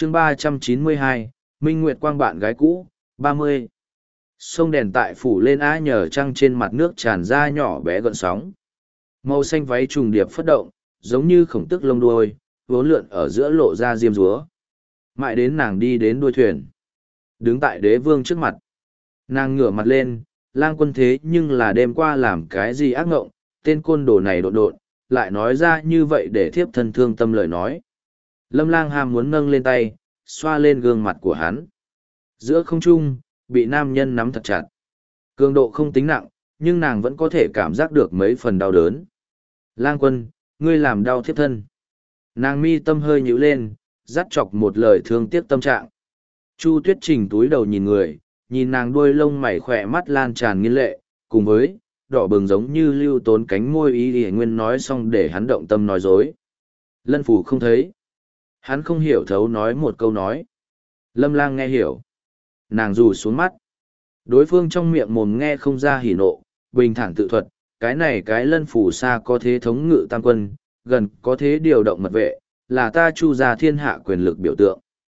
chương 392, Minh Nguyệt Quang bạn gái cũ, 30. Sông đèn tại phủ lên á nhờ trăng trên mặt nước tràn ra nhỏ bé gợn sóng. Màu xanh váy trùng điệp phất động, giống như khổng tức lông đuôi, vốn lượn ở giữa lộ ra diêm rúa. Mãi đến nàng đi đến đuôi thuyền. Đứng tại đế vương trước mặt. Nàng ngửa mặt lên, lang quân thế nhưng là đêm qua làm cái gì ác ngộng, tên côn đồ này độn độn, lại nói ra như vậy để thiếp thân thương tâm lời nói. Lâm lang ham muốn nâng lên tay, xoa lên gương mặt của hắn. Giữa không trung, bị nam nhân nắm thật chặt. Cường độ không tính nặng, nhưng nàng vẫn có thể cảm giác được mấy phần đau đớn. Lang quân, ngươi làm đau thiếp thân. Nàng mi tâm hơi nhíu lên, dắt chọc một lời thương tiếc tâm trạng. Chu Tuyết Trình túi đầu nhìn người, nhìn nàng đuôi lông mày khỏe mắt lan tràn nghiên lệ, cùng với đỏ bừng giống như lưu tốn cánh môi ý ỉa nguyên nói xong để hắn động tâm nói dối. Lân phủ không thấy. Hắn không hiểu thấu nói một câu nói. Lâm lang nghe hiểu. Nàng rủ xuống mắt. Đối phương trong miệng mồm nghe không ra hỉ nộ, bình thản tự thuật, cái này cái lân phủ xa có thế thống ngự tam quân, gần có thế điều động mật vệ, là ta chu ra thiên hạ quyền lực biểu tượng.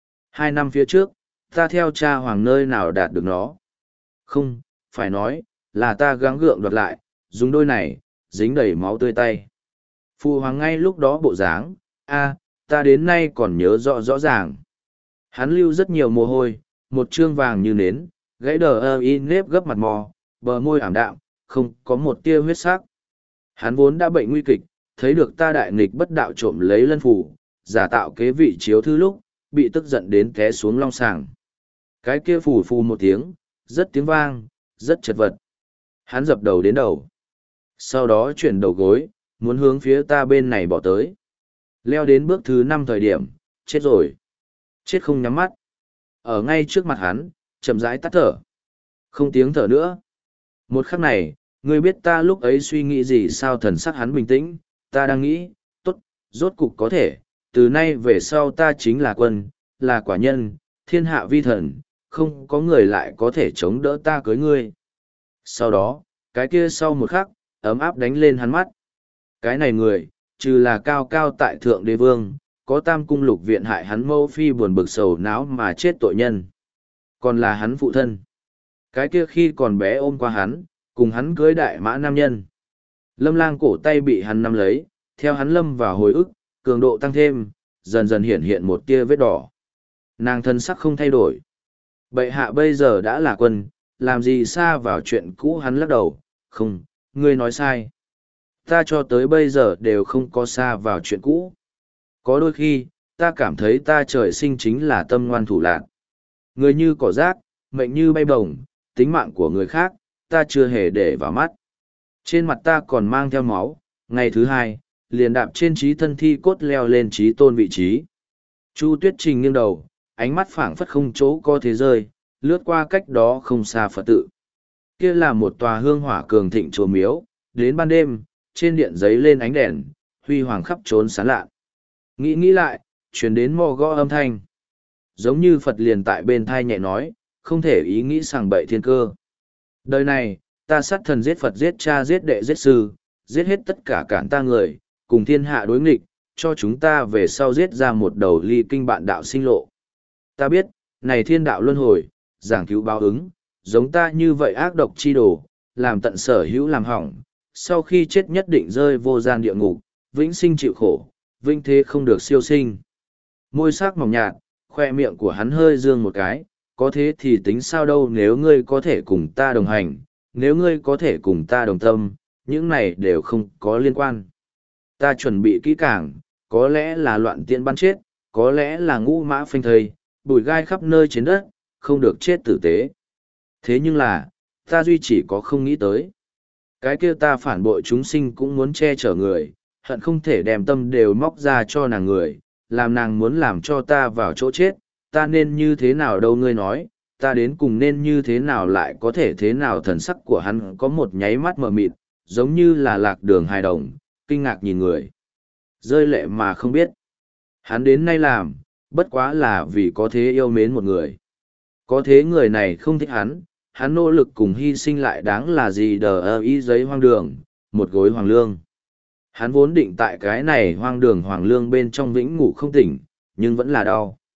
2 năm phía trước, ta theo cha hoàng nơi nào đạt được nó. Không, phải nói, là ta gắng gượng đoạt lại, dùng đôi này, dính đầy máu tươi tay. Phụ hoàng ngay lúc đó bộ dáng, ta đến nay còn nhớ rõ rõ ràng. Hắn lưu rất nhiều mồ hôi, một trương vàng như nến, gãy đờ ơ y nếp gấp mặt mò, bờ môi ảm đạm, không có một tia huyết sắc. Hắn vốn đã bệnh nguy kịch, thấy được ta đại nghịch bất đạo trộm lấy lân phủ, giả tạo kế vị chiếu thư lúc, bị tức giận đến té xuống long sàng. Cái kia phù phù một tiếng, rất tiếng vang, rất chật vật. Hắn dập đầu đến đầu. Sau đó chuyển đầu gối, muốn hướng phía ta bên này bỏ tới. Leo đến bước thứ 5 thời điểm, chết rồi. Chết không nhắm mắt. Ở ngay trước mặt hắn, chậm rãi tắt thở. Không tiếng thở nữa. Một khắc này, ngươi biết ta lúc ấy suy nghĩ gì sao? Thần sắc hắn bình tĩnh, ta đang nghĩ, tốt, rốt cục có thể, từ nay về sau ta chính là quân, là quả nhân, thiên hạ vi thần, không có người lại có thể chống đỡ ta cưới ngươi. Sau đó, cái kia sau một khắc, ấm áp đánh lên hắn mắt. Cái này người, trừ là cao cao tại thượng đế vương, có tam cung lục viện hại hắn mâu phi buồn bực sầu não mà chết tội nhân. Còn là hắn phụ thân. Cái kia khi còn bé ôm qua hắn, cùng hắn cưới đại mã nam nhân. Lâm lang cổ tay bị hắn nắm lấy, theo hắn lâm vào hồi ức, cường độ tăng thêm, dần dần hiện hiện một tia vết đỏ. Nàng thân sắc không thay đổi. Bệ hạ bây giờ đã là quân, làm gì xa vào chuyện cũ? Hắn lắc đầu, không, ngươi nói sai. Ta cho tới bây giờ đều không có xa vào chuyện cũ. Có đôi khi, ta cảm thấy ta trời sinh chính là tâm ngoan thủ lạn. Người như cỏ rác, mệnh như bay bổng, tính mạng của người khác, ta chưa hề để vào mắt. Trên mặt ta còn mang theo máu, ngày thứ 2, liền đạp trên trí thân thi cốt leo lên trí tôn vị trí. Chu Tuyết Trình nghiêng đầu, ánh mắt phảng phất không chỗ có thế rơi, lướt qua cách đó không xa Phật tự. Kia là một tòa hương hỏa cường thịnh chùa miếu, đến ban đêm, trên điện giấy lên ánh đèn, huy hoàng khắp trốn sáng lạ. Nghĩ lại, chuyển đến mò gõ âm thanh. Giống như Phật liền tại bên thai nhẹ nói, không thể ý nghĩ sằng bậy thiên cơ. Đời này, ta sát thần giết Phật giết cha giết đệ giết sư, giết hết tất cả cản ta người, cùng thiên hạ đối nghịch, cho chúng ta về sau giết ra một đầu ly kinh bạn đạo sinh lộ. Ta biết, này thiên đạo luân hồi, giảng cứu báo ứng, giống ta như vậy ác độc chi đồ, làm tận sở hữu làm hỏng, sau khi chết nhất định rơi vô gian địa ngục, vĩnh sinh chịu khổ, vinh thế không được siêu sinh. Môi sắc mỏng nhạt, khoe miệng của hắn hơi dương một cái, có thế thì tính sao đâu, nếu ngươi có thể cùng ta đồng hành, nếu ngươi có thể cùng ta đồng tâm, những này đều không có liên quan. Ta chuẩn bị kỹ càng, có lẽ là loạn tiện bắn chết, có lẽ là ngũ mã phanh thây, bụi gai khắp nơi trên đất, không được chết tử tế. Thế nhưng là, ta duy chỉ có không nghĩ tới. Cái kia ta phản bội chúng sinh cũng muốn che chở người, hận không thể đem tâm đều móc ra cho nàng người, làm nàng muốn làm cho ta vào chỗ chết, ta nên như thế nào đâu ngươi nói, ta đến cùng nên như thế nào lại có thể thế nào? Thần sắc của hắn có một nháy mắt mờ mịt, giống như là lạc đường hài đồng, kinh ngạc nhìn người. Rơi lệ mà không biết. Hắn đến nay làm, bất quá là vì có thế yêu mến một người. Có thế người này không thích hắn nỗ lực cùng hy sinh lại đáng là gì? Đờ ơ y giấy hoang đường, một gối hoàng lương. Hắn vốn định tại cái này hoang đường hoàng lương bên trong vĩnh ngủ không tỉnh, nhưng vẫn là đau.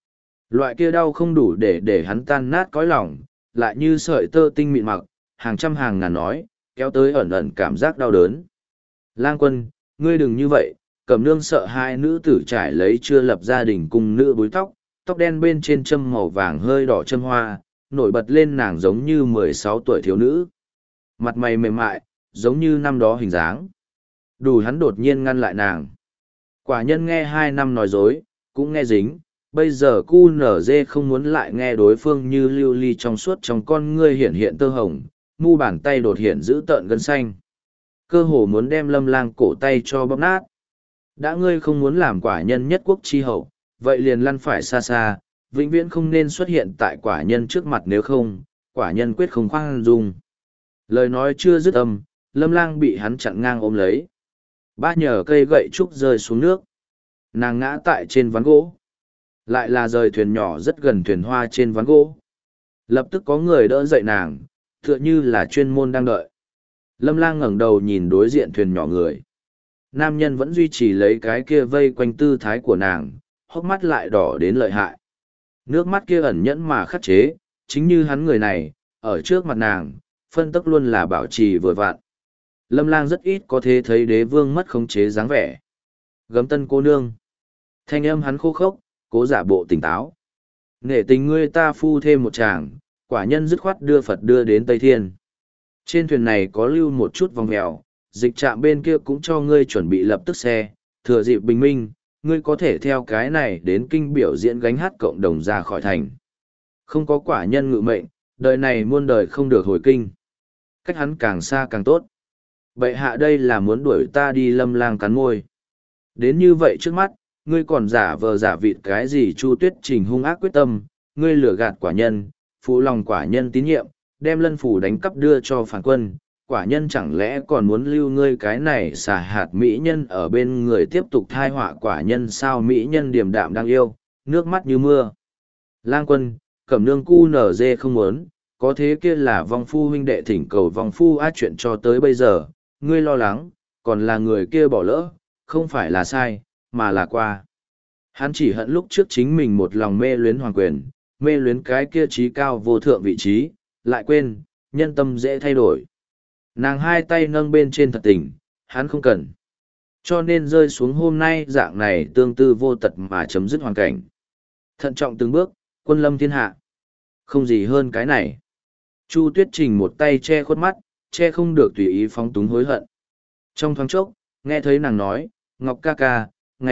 Loại kia đau không đủ để hắn tan nát cõi lòng, lại như sợi tơ tinh mịn mặc, hàng trăm hàng ngàn nói, kéo tới ẩn ẩn cảm giác đau đớn. Lang Quân, ngươi đừng như vậy, Cẩm Nương sợ hai nữ tử trải lấy chưa lập gia đình cùng nữ búi tóc, tóc đen bên trên châm màu vàng hơi đỏ châm hoa, nổi bật lên nàng giống như 16 tuổi thiếu nữ. Mặt mày mềm mại, giống như năm đó hình dáng. Đủ hắn đột nhiên ngăn lại nàng. Quả nhân nghe 2 năm nói dối, cũng nghe dính, bây giờ cu nở dê không muốn lại nghe đối phương như lưu ly trong suốt trong con ngươi hiện hiện tơ hồng, mu bàn tay đột hiện giữ tợn gân xanh. Cơ hồ muốn đem Lâm Lang cổ tay cho bóp nát. Đã ngươi không muốn làm quả nhân nhất quốc chi hậu, vậy liền lăn phải xa xa, vĩnh viễn không nên xuất hiện tại quả nhân trước mặt, nếu không, quả nhân quyết không khoan dung. Lời nói chưa dứt âm, Lâm Lang bị hắn chặn ngang ôm lấy. Ba nhờ cây gậy trúc rơi xuống nước. Nàng ngã tại trên ván gỗ. Lại là rời thuyền nhỏ rất gần thuyền hoa trên ván gỗ. Lập tức có người đỡ dậy nàng, tựa như là chuyên môn đang đợi. Lâm Lang ngẩng đầu nhìn đối diện thuyền nhỏ người. Nam nhân vẫn duy trì lấy cái kia vây quanh tư thái của nàng, hốc mắt lại đỏ đến lợi hại. Nước mắt kia ẩn nhẫn mà khắc chế, chính như hắn người này, ở trước mặt nàng, phân tức luôn là bảo trì vừa vặn. Lâm Lang rất ít có thể thấy đế vương mất khống chế dáng vẻ. Gấm tân cô nương. Thanh âm hắn khô khốc, cố giả bộ tỉnh táo. Nghệ tình ngươi ta phu thêm một chàng, quả nhân dứt khoát đưa Phật đưa đến Tây Thiên. Trên thuyền này có lưu một chút vòng mèo, dịch trạm bên kia cũng cho ngươi chuẩn bị lập tức xe, thừa dịp bình minh, ngươi có thể theo cái này đến kinh biểu diễn gánh hát cộng đồng ra khỏi thành. Không có quả nhân ngự mệnh, đời này muôn đời không được hồi kinh. Cách hắn càng xa càng tốt. Bệ hạ đây là muốn đuổi ta đi. Lâm Lang cắn môi. Đến như vậy trước mắt, ngươi còn giả vờ giả vịt cái gì? Chu Tuyết Trình hung ác quyết tâm, ngươi lừa gạt quả nhân, phụ lòng quả nhân tín nhiệm, đem lân phủ đánh cắp đưa cho phản quân. Quả nhân chẳng lẽ còn muốn lưu ngươi cái này xà hạt mỹ nhân ở bên người tiếp tục thai họa quả nhân sao? Mỹ nhân điềm đạm đang yêu, nước mắt như mưa. Lang Quân, Cẩm Nương cu nở dê không muốn, có thế kia là vong phu huynh đệ thỉnh cầu vong phu át chuyện cho tới bây giờ, ngươi lo lắng, còn là người kia bỏ lỡ, không phải là sai, mà là qua. Hắn chỉ hận lúc trước chính mình một lòng mê luyến hoàng quyền, mê luyến cái kia trí cao vô thượng vị trí, lại quên, nhân tâm dễ thay đổi. Nàng hai tay nâng bên trên thật tình, hắn không cần. Cho nên rơi xuống hôm nay dạng này tương tư vô tật mà chấm dứt hoàn cảnh. Thận trọng từng bước, quân lâm thiên hạ. Không gì hơn cái này. Chu Tuyết Trình một tay che khuất mắt, che không được tùy ý phóng túng hối hận. Trong thoáng chốc, nghe thấy nàng nói, Ngọc ca ca,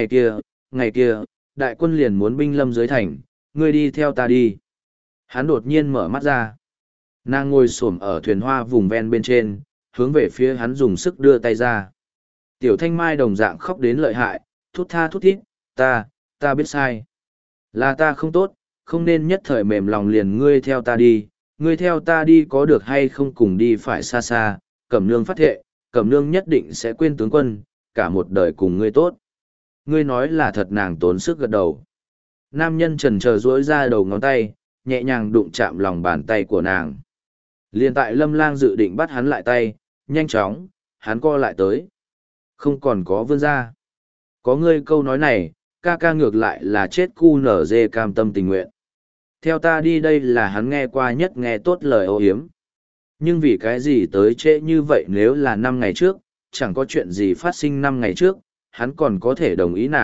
ngày kia, đại quân liền muốn binh lâm dưới thành, ngươi đi theo ta đi. Hắn đột nhiên mở mắt ra. Nàng ngồi xổm ở thuyền hoa vùng ven bên trên, hướng về phía hắn dùng sức đưa tay ra. Tiểu Thanh Mai đồng dạng khóc đến lợi hại, thút tha thút thít, ta biết sai. Là ta không tốt, không nên nhất thời mềm lòng liền ngươi theo ta đi, ngươi theo ta đi có được hay không cùng đi phải xa xa, Cẩm Nương phát thệ, Cẩm Nương nhất định sẽ quên tướng quân, cả một đời cùng ngươi tốt. Ngươi nói là thật. Nàng tốn sức gật đầu. Nam nhân trần chờ duỗi ra đầu ngón tay, nhẹ nhàng đụng chạm lòng bàn tay của nàng. Liền tại Lâm Lang dự định bắt hắn lại tay, nhanh chóng, hắn co lại tới. Không còn có vươn ra. Có ngươi câu nói này, ca ca ngược lại là chết cu nở dê cam tâm tình nguyện. Theo ta đi đây là hắn nghe qua nhất nghe tốt lời ô hiếm. Nhưng vì cái gì tới trễ như vậy? Nếu là 5 ngày trước, chẳng có chuyện gì phát sinh 5 ngày trước, hắn còn có thể đồng ý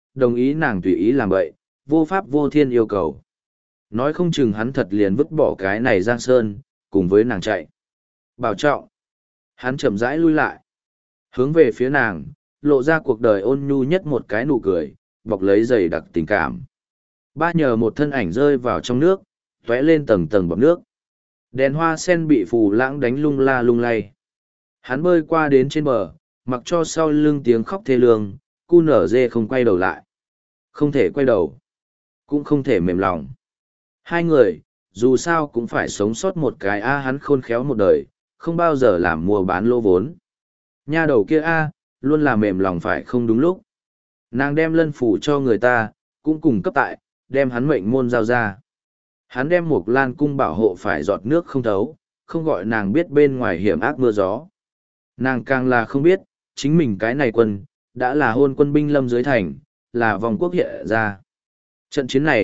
nàng tùy ý làm vậy, vô pháp vô thiên yêu cầu. Nói không chừng hắn thật liền vứt bỏ cái này Giang Sơn, cùng với nàng chạy. Bảo trọng. Hắn chậm rãi lui lại. Hướng về phía nàng, lộ ra cuộc đời ôn nhu nhất một cái nụ cười, bọc lấy dày đặc tình cảm. Ba nhờ một thân ảnh rơi vào trong nước, tóe lên tầng tầng bọt nước. Đèn hoa sen bị phù lãng đánh lung la lung lay. Hắn bơi qua đến trên bờ, mặc cho sau lưng tiếng khóc thê lương, cu nở dê không quay đầu lại. Không thể quay đầu, cũng không thể mềm lòng. Hai người, dù sao cũng phải sống sót một cái. Hắn khôn khéo một đời, không bao giờ làm mua bán lô vốn. Nha đầu kia luôn là mềm lòng phải không đúng lúc. Nàng đem lân phủ cho người ta, cũng cùng cấp tại, đem hắn mệnh môn giao ra. Hắn đem một lan cung bảo hộ phải giọt nước không thấu, không gọi nàng biết bên ngoài hiểm ác mưa gió. Nàng càng là không biết, chính mình cái này quân, đã là hôn quân binh lâm dưới thành, là vòng quốc hiện ra. Trận chiến này,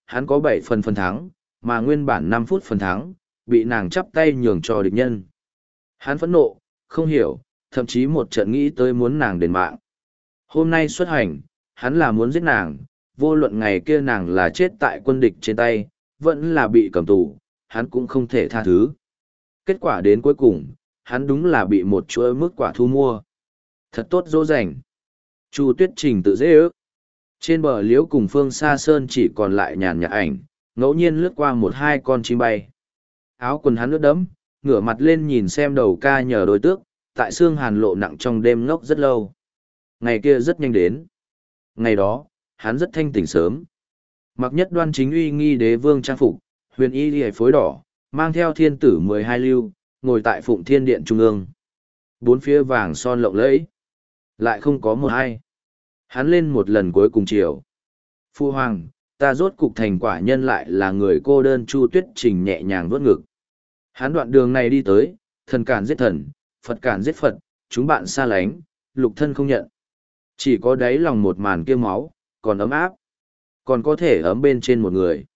hắn có 7 phần thắng, mà nguyên bản 5 phút phần thắng, bị nàng chắp tay nhường cho địch nhân. Hắn phẫn nộ, không hiểu, thậm chí một trận nghĩ tới muốn nàng đền mạng. Hôm nay xuất hành, hắn là muốn giết nàng, vô luận ngày kia nàng là chết tại quân địch trên tay, vẫn là bị cầm tù, hắn cũng không thể tha thứ. Kết quả đến cuối cùng, hắn đúng là bị một chuỗi mức quả thu mua. Thật tốt dỗ dành. Chu Tuyết Trình tự dễ ước. Trên bờ liễu cùng phương xa sơn chỉ còn lại nhàn nhạt ảnh, ngẫu nhiên lướt qua một hai con chim bay. Áo quần hắn ướt đẫm, ngửa mặt lên nhìn xem đầu ca nhờ đôi tước, tại xương hàn lộ nặng trong đêm ngốc rất lâu. Ngày kia rất nhanh đến. Ngày đó, hắn rất thanh tỉnh sớm. Mặc nhất đoan chính uy nghi đế vương trang phục, huyền y liề phối đỏ, mang theo thiên tử 12 lưu, ngồi tại Phụng Thiên Điện Trung ương. Bốn phía vàng son lộng lẫy. Lại không có một ai. Hắn lên một lần cuối cùng chiều. Phu hoàng, ta rốt cục thành quả nhân lại là người cô đơn. Chu Tuyết Trình nhẹ nhàng vuốt ngực. Hắn đoạn đường này đi tới, thần cản giết thần, Phật cản giết Phật, chúng bạn xa lánh, lục thân không nhận. Chỉ có đáy lòng một màn kia máu, còn ấm áp, còn có thể ấm bên trên một người.